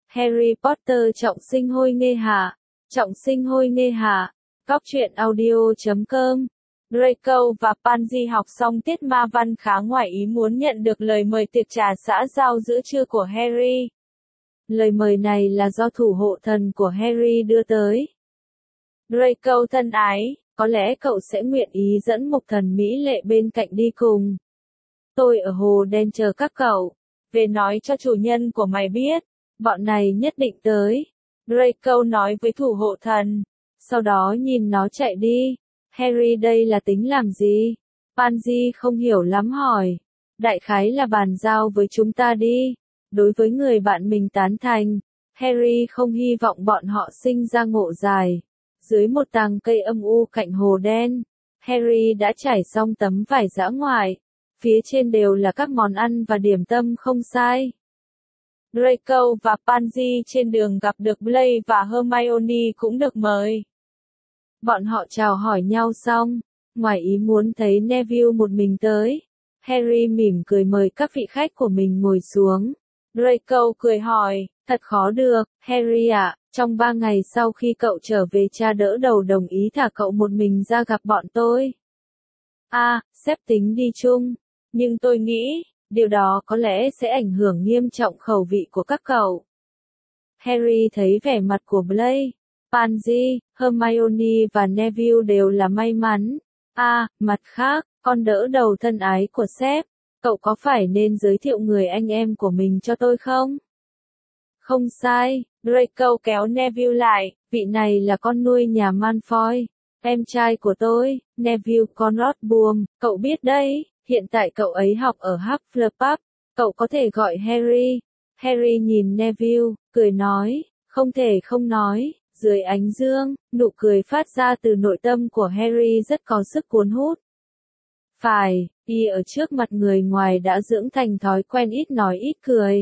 Harry Potter trọng sinh hôi nghê hạ. Trọng sinh hôi nghê hạ. Góc truyện audio.com. Draco và Pansy học xong tiết ma văn khá ngoài ý muốn nhận được lời mời tiệc trà xã giao giữa trưa của Harry. Lời mời này là do thủ hộ thần của Harry đưa tới. Draco thân ái, có lẽ cậu sẽ nguyện ý dẫn mục thần mỹ lệ bên cạnh đi cùng. Tôi ở hồ đen chờ các cậu. Về nói cho chủ nhân của mày biết, bọn này nhất định tới. Draco nói với thủ hộ thần. Sau đó nhìn nó chạy đi. Harry đây là tính làm gì? Pansy không hiểu lắm hỏi. Đại khái là bàn giao với chúng ta đi. Đối với người bạn mình tán thành, Harry không hy vọng bọn họ sinh ra ngộ dài. Dưới một tàng cây âm u cạnh hồ đen, Harry đã trải xong tấm vải dã ngoại. Phía trên đều là các món ăn và điểm tâm không sai. Draco và Pansy trên đường gặp được Blaise và Hermione cũng được mời. Bọn họ chào hỏi nhau xong, ngoài ý muốn thấy Neville một mình tới. Harry mỉm cười mời các vị khách của mình ngồi xuống. Draco cười hỏi, thật khó được, Harry ạ, trong 3 ngày sau khi cậu trở về cha đỡ đầu đồng ý thả cậu một mình ra gặp bọn tôi. Sếp tính đi chung, nhưng tôi nghĩ, điều đó có lẽ sẽ ảnh hưởng nghiêm trọng khẩu vị của các cậu. Harry thấy vẻ mặt của Blaise, Pansy, Hermione và Neville đều là may mắn. Mặt khác, con đỡ đầu thân ái của sếp, cậu có phải nên giới thiệu người anh em của mình cho tôi không? Không sai, Draco kéo Neville lại, vị này là con nuôi nhà Malfoy, em trai của tôi, Neville Longbottom, cậu biết đấy, hiện tại cậu ấy học ở Hufflepuff, cậu có thể gọi Harry. Harry nhìn Neville, cười nói, không thể không nói. Dưới ánh dương, nụ cười phát ra từ nội tâm của Harry rất có sức cuốn hút. Phải, y ở trước mặt người ngoài đã dưỡng thành thói quen ít nói ít cười.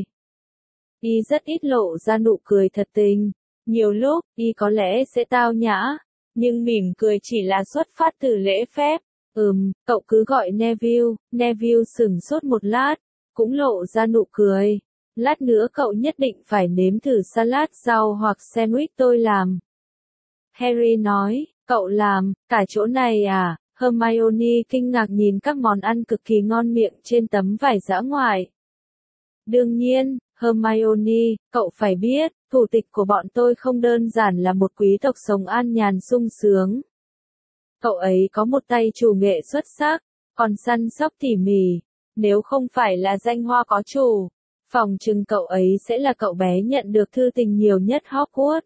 Y rất ít lộ ra nụ cười thật tình. Nhiều lúc, y có lẽ sẽ tao nhã, nhưng mỉm cười chỉ là xuất phát từ lễ phép. Cậu cứ gọi Neville. Neville sửng sốt một lát, cũng lộ ra nụ cười. Lát nữa cậu nhất định phải nếm thử salad rau hoặc sandwich tôi làm. Harry nói, cậu làm, cả chỗ này à? Hermione kinh ngạc nhìn các món ăn cực kỳ ngon miệng trên tấm vải dã ngoại. Đương nhiên, Hermione, cậu phải biết, thủ tịch của bọn tôi không đơn giản là một quý tộc sống an nhàn sung sướng. Cậu ấy có một tay chủ nghệ xuất sắc, còn săn sóc tỉ mỉ. Nếu không phải là danh hoa có chủ, phòng trừng cậu ấy sẽ là cậu bé nhận được thư tình nhiều nhất Hogwarts.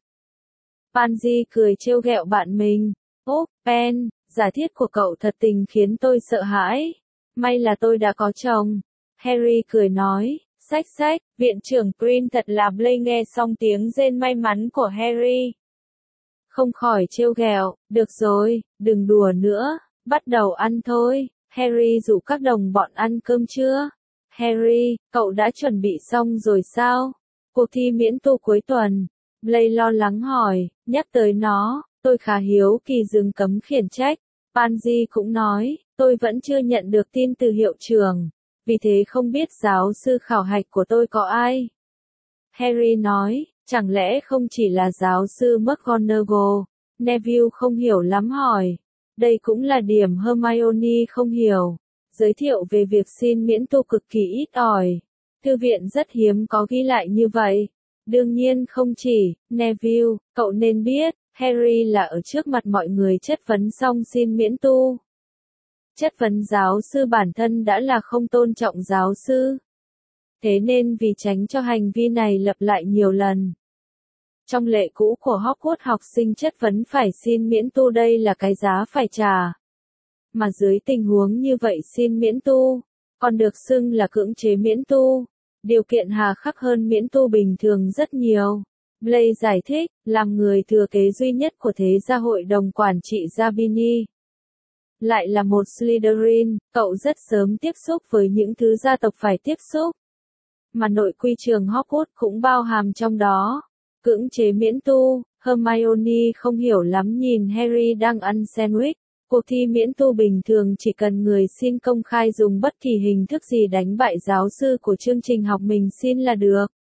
Pansy cười trêu ghẹo bạn mình. Pen, giả thiết của cậu thật tình khiến tôi sợ hãi. May là tôi đã có chồng. Harry cười nói, xách, viện trưởng Green thật là Blaise nghe xong tiếng rên may mắn của Harry. Không khỏi trêu ghẹo, được rồi, đừng đùa nữa, bắt đầu ăn thôi. Harry rủ các đồng bọn ăn cơm trưa. Harry, cậu đã chuẩn bị xong rồi sao? Cuộc thi miễn tu cuối tuần. Blaise lo lắng hỏi, nhắc tới nó, tôi khá hiếu kỳ dừng cấm khiển trách. Pansy cũng nói, tôi vẫn chưa nhận được tin từ hiệu trưởng, vì thế không biết giáo sư khảo hạch của tôi có ai. Harry nói, chẳng lẽ không chỉ là giáo sư McGonagall? Neville không hiểu lắm hỏi. Đây cũng là điểm Hermione không hiểu. Giới thiệu về việc xin miễn tu cực kỳ ít ỏi. Thư viện rất hiếm có ghi lại như vậy. Đương nhiên không chỉ, Neville, cậu nên biết, Harry là ở trước mặt mọi người chất vấn xong xin miễn tu. Chất vấn giáo sư bản thân đã là không tôn trọng giáo sư. Thế nên vì tránh cho hành vi này lặp lại nhiều lần. Trong lệ cũ của Hogwarts học sinh chất vấn phải xin miễn tu đây là cái giá phải trả. Mà dưới tình huống như vậy xin miễn tu, còn được xưng là cưỡng chế miễn tu. Điều kiện hà khắc hơn miễn tu bình thường rất nhiều. Blaise giải thích, làm người thừa kế duy nhất của thế gia hội đồng quản trị Zabini. Lại là một Slytherin, cậu rất sớm tiếp xúc với những thứ gia tộc phải tiếp xúc. Mà nội quy trường Hogwarts cũng bao hàm trong đó. Cưỡng chế miễn tu, Hermione không hiểu lắm nhìn Harry đang ăn sandwich. Cuộc thi miễn tu bình thường chỉ cần người xin công khai dùng bất kỳ hình thức gì đánh bại giáo sư của chương trình học mình xin là được.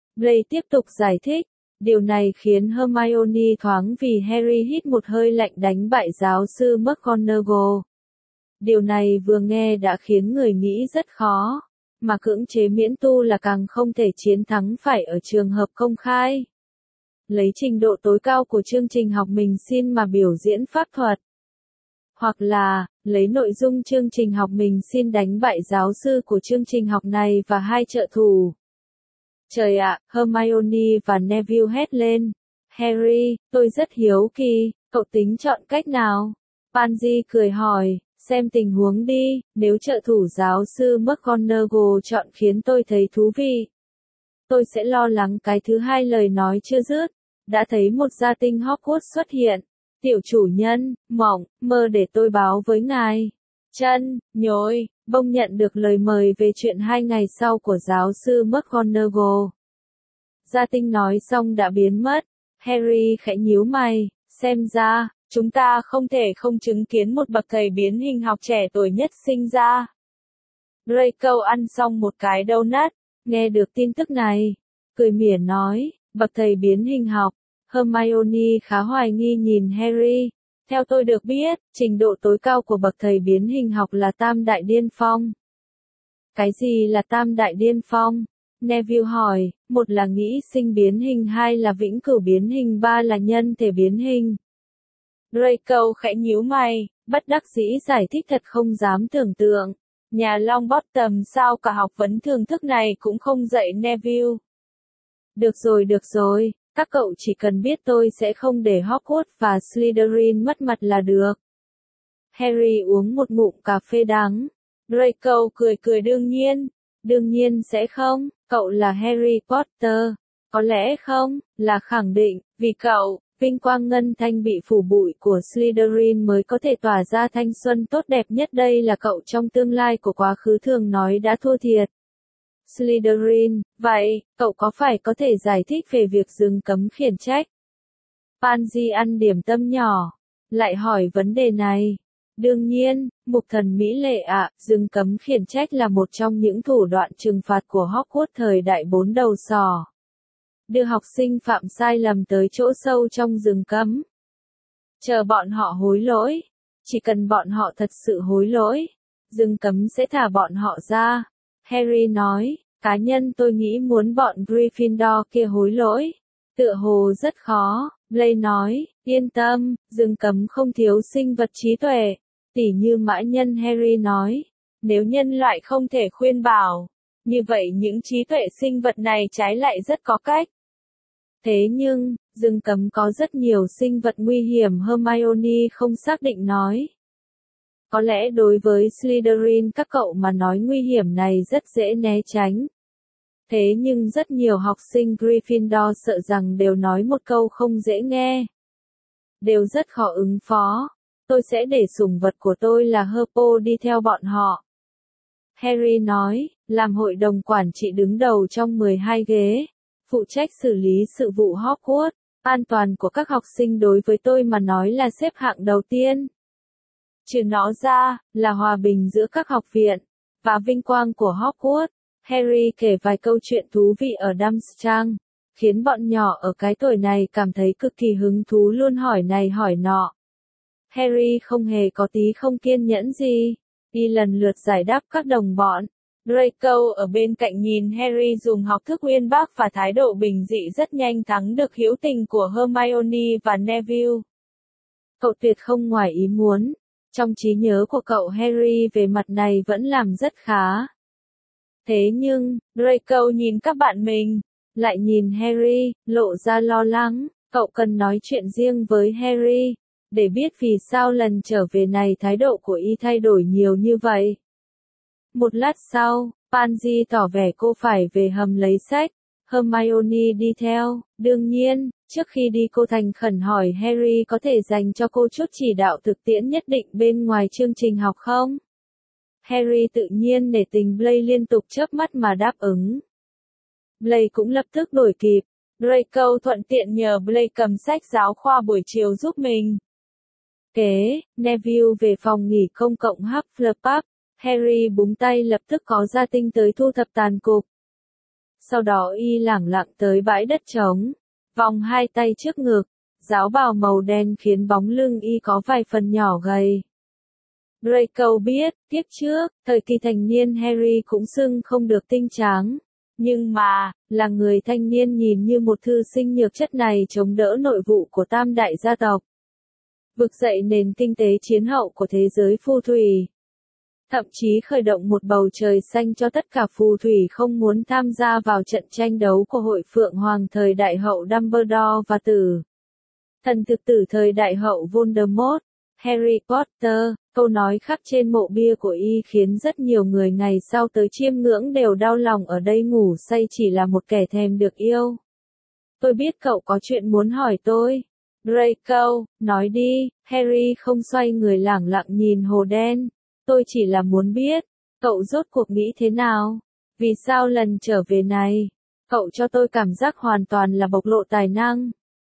Blake tiếp tục giải thích. Điều này khiến Hermione thoáng vì Harry hít một hơi lạnh đánh bại giáo sư McGonagall. Điều này vừa nghe đã khiến người nghĩ rất khó, mà cưỡng chế miễn tu là càng không thể chiến thắng phải ở trường hợp công khai. Lấy trình độ tối cao của chương trình học mình xin mà biểu diễn pháp thuật. Hoặc là, lấy nội dung chương trình học mình xin đánh bại giáo sư của chương trình học này và hai trợ thủ. Trời ạ, Hermione và Neville hét lên. Harry, tôi rất hiếu kỳ, cậu tính chọn cách nào? Pansy cười hỏi, xem tình huống đi, nếu trợ thủ giáo sư McGonagall chọn khiến tôi thấy thú vị. Tôi sẽ lo lắng cái thứ hai lời nói chưa dứt. Đã thấy một gia tinh Hogwarts xuất hiện. Tiểu chủ nhân, mỏng, mơ để tôi báo với ngài. Chân, nhồi, bông nhận được lời mời về chuyện 2 ngày sau của giáo sư McGonagall. Gia tinh nói xong đã biến mất. Harry khẽ nhíu mày, xem ra, chúng ta không thể không chứng kiến một bậc thầy biến hình học trẻ tuổi nhất sinh ra. Draco ăn xong một cái donut, nghe được tin tức này, cười mỉa nói, bậc thầy biến hình học. Hermione khá hoài nghi nhìn Harry. Theo tôi được biết, trình độ tối cao của bậc thầy biến hình học là tam đại điên phong. Cái gì là tam đại điên phong? Neville hỏi, một là nghĩ sinh biến hình, hai là vĩnh cửu biến hình, ba là nhân thể biến hình. Draco khẽ nhíu mày, bất đắc dĩ giải thích thật không dám tưởng tượng. Nhà Longbottom sao cả học vấn thưởng thức này cũng không dạy Neville. Được rồi. Các cậu chỉ cần biết tôi sẽ không để Hogwarts và Slytherin mất mặt là được. Harry uống một ngụm cà phê đắng. Draco cười đương nhiên sẽ không, cậu là Harry Potter. Có lẽ không, là khẳng định, vì cậu, vinh quang ngân thanh bị phủ bụi của Slytherin mới có thể tỏa ra thanh xuân tốt đẹp nhất, đây là cậu trong tương lai của quá khứ thường nói đã thua thiệt. Slytherin, vậy, cậu có phải có thể giải thích về việc dừng cấm khiển trách? Pansy ăn điểm tâm nhỏ, lại hỏi vấn đề này. Đương nhiên, mục thần mỹ lệ ạ, dừng cấm khiển trách là một trong những thủ đoạn trừng phạt của Hogwarts thời đại 4 đầu sỏ. Đưa học sinh phạm sai lầm tới chỗ sâu trong rừng cấm. Chờ bọn họ hối lỗi. Chỉ cần bọn họ thật sự hối lỗi, rừng cấm sẽ thả bọn họ ra. Harry nói, cá nhân tôi nghĩ muốn bọn Gryffindor kia hối lỗi. Tựa hồ rất khó. Blake nói, yên tâm, rừng cấm không thiếu sinh vật trí tuệ. Tỉ như mã nhân. Harry nói, nếu nhân loại không thể khuyên bảo, như vậy những trí tuệ sinh vật này trái lại rất có cách. Thế nhưng, rừng cấm có rất nhiều sinh vật nguy hiểm. Hermione không xác định nói. Có lẽ đối với Slytherin các cậu mà nói nguy hiểm này rất dễ né tránh. Thế nhưng rất nhiều học sinh Gryffindor sợ rằng đều nói một câu không dễ nghe. Đều rất khó ứng phó. Tôi sẽ để sủng vật của tôi là Herpo đi theo bọn họ. Harry nói, làm hội đồng quản trị đứng đầu trong 12 ghế. Phụ trách xử lý sự vụ Hogwarts. An toàn của các học sinh đối với tôi mà nói là xếp hạng đầu tiên. Trừ nó ra, là hòa bình giữa các học viện, và vinh quang của Hogwarts. Harry kể vài câu chuyện thú vị ở Durmstrang, khiến bọn nhỏ ở cái tuổi này cảm thấy cực kỳ hứng thú, luôn hỏi này hỏi nọ. Harry không hề có tí không kiên nhẫn gì, y lần lượt giải đáp các đồng bọn. Draco ở bên cạnh nhìn Harry dùng học thức uyên bác và thái độ bình dị rất nhanh thắng được hữu tình của Hermione và Neville. Cậu tuyệt không ngoài ý muốn. Trong trí nhớ của cậu Harry về mặt này vẫn làm rất khá. Thế nhưng, Draco nhìn các bạn mình, lại nhìn Harry, lộ ra lo lắng. Cậu cần nói chuyện riêng với Harry, để biết vì sao lần trở về này thái độ của y thay đổi nhiều như vậy. Một lát sau, Pansy tỏ vẻ cô phải về hầm lấy sách. Hermione đi theo. Đương nhiên, trước khi đi cô thành khẩn hỏi Harry có thể dành cho cô chút chỉ đạo thực tiễn nhất định bên ngoài chương trình học không? Harry tự nhiên nể tình Blake liên tục chớp mắt mà đáp ứng. Blake cũng lập tức đuổi kịp. Draco thuận tiện nhờ Blake cầm sách giáo khoa buổi chiều giúp mình. Kế, Neville về phòng nghỉ công cộng Hufflepuff. Harry búng tay lập tức có gia tinh tới thu thập tàn cục. Sau đó y lẳng lặng tới bãi đất trống, vòng hai tay trước ngực, áo bào màu đen khiến bóng lưng y có vài phần nhỏ gầy. Draco biết, tiếp trước, thời kỳ thành niên Harry cũng xưng không được tinh tráng. Nhưng mà, là người thanh niên nhìn như một thư sinh nhược chất này chống đỡ nội vụ của tam đại gia tộc. Vực dậy nền kinh tế chiến hậu của thế giới phù thủy. Thậm chí khởi động một bầu trời xanh cho tất cả phù thủy không muốn tham gia vào trận tranh đấu của hội Phượng Hoàng thời đại hậu Dumbledore và thần thực tử thời đại hậu Voldemort. Harry Potter, câu nói khắc trên mộ bia của y khiến rất nhiều người ngày sau tới chiêm ngưỡng đều đau lòng ở đây ngủ say chỉ là một kẻ thèm được yêu. Tôi biết cậu có chuyện muốn hỏi tôi. Draco, nói đi, Harry không xoay người lẳng lặng nhìn hồ đen. Tôi chỉ là muốn biết, cậu rốt cuộc nghĩ thế nào? Vì sao lần trở về này, cậu cho tôi cảm giác hoàn toàn là bộc lộ tài năng.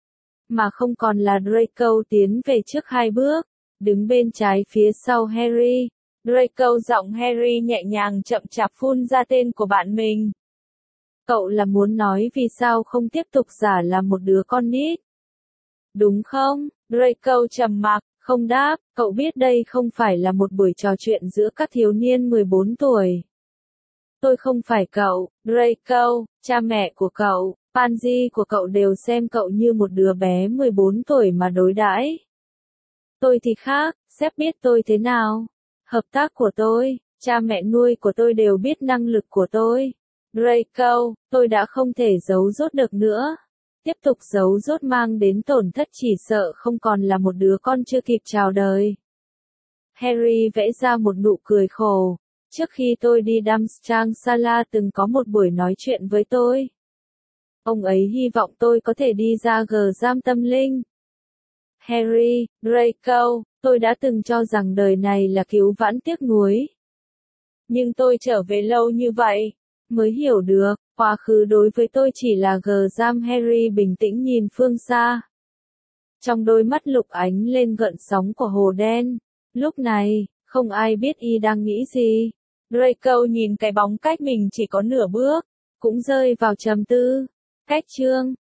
Mà không còn là Draco tiến về trước 2 bước, đứng bên trái phía sau Harry. Draco giọng Harry nhẹ nhàng chậm chạp phun ra tên của bạn mình. Cậu là muốn nói vì sao không tiếp tục giả là một đứa con nít? Đúng không? Draco trầm mặc, không đáp, cậu biết đây không phải là một buổi trò chuyện giữa các thiếu niên 14 tuổi. Tôi không phải cậu, Draco, cha mẹ của cậu, Pansy của cậu đều xem cậu như một đứa bé 14 tuổi mà đối đãi. Tôi thì khác, sếp biết tôi thế nào. Hợp tác của tôi, cha mẹ nuôi của tôi đều biết năng lực của tôi. Draco, tôi đã không thể giấu dốt được nữa. Tiếp tục giấu dốt mang đến tổn thất chỉ sợ không còn là một đứa con chưa kịp chào đời. Harry vẽ ra một nụ cười khổ. Trước khi tôi đi Durmstrang từng có một buổi nói chuyện với tôi. Ông ấy hy vọng tôi có thể đi ra giam tâm linh. Harry, Draco, tôi đã từng cho rằng đời này là cứu vãn tiếc nuối. Nhưng tôi trở về lâu như vậy, mới hiểu được, quá khứ đối với tôi chỉ là giam. Harry bình tĩnh nhìn phương xa. Trong đôi mắt lục ánh lên gợn sóng của hồ đen. Lúc này, không ai biết y đang nghĩ gì. Draco nhìn cái bóng cách mình chỉ có nửa bước, cũng rơi vào trầm tư. Cách chương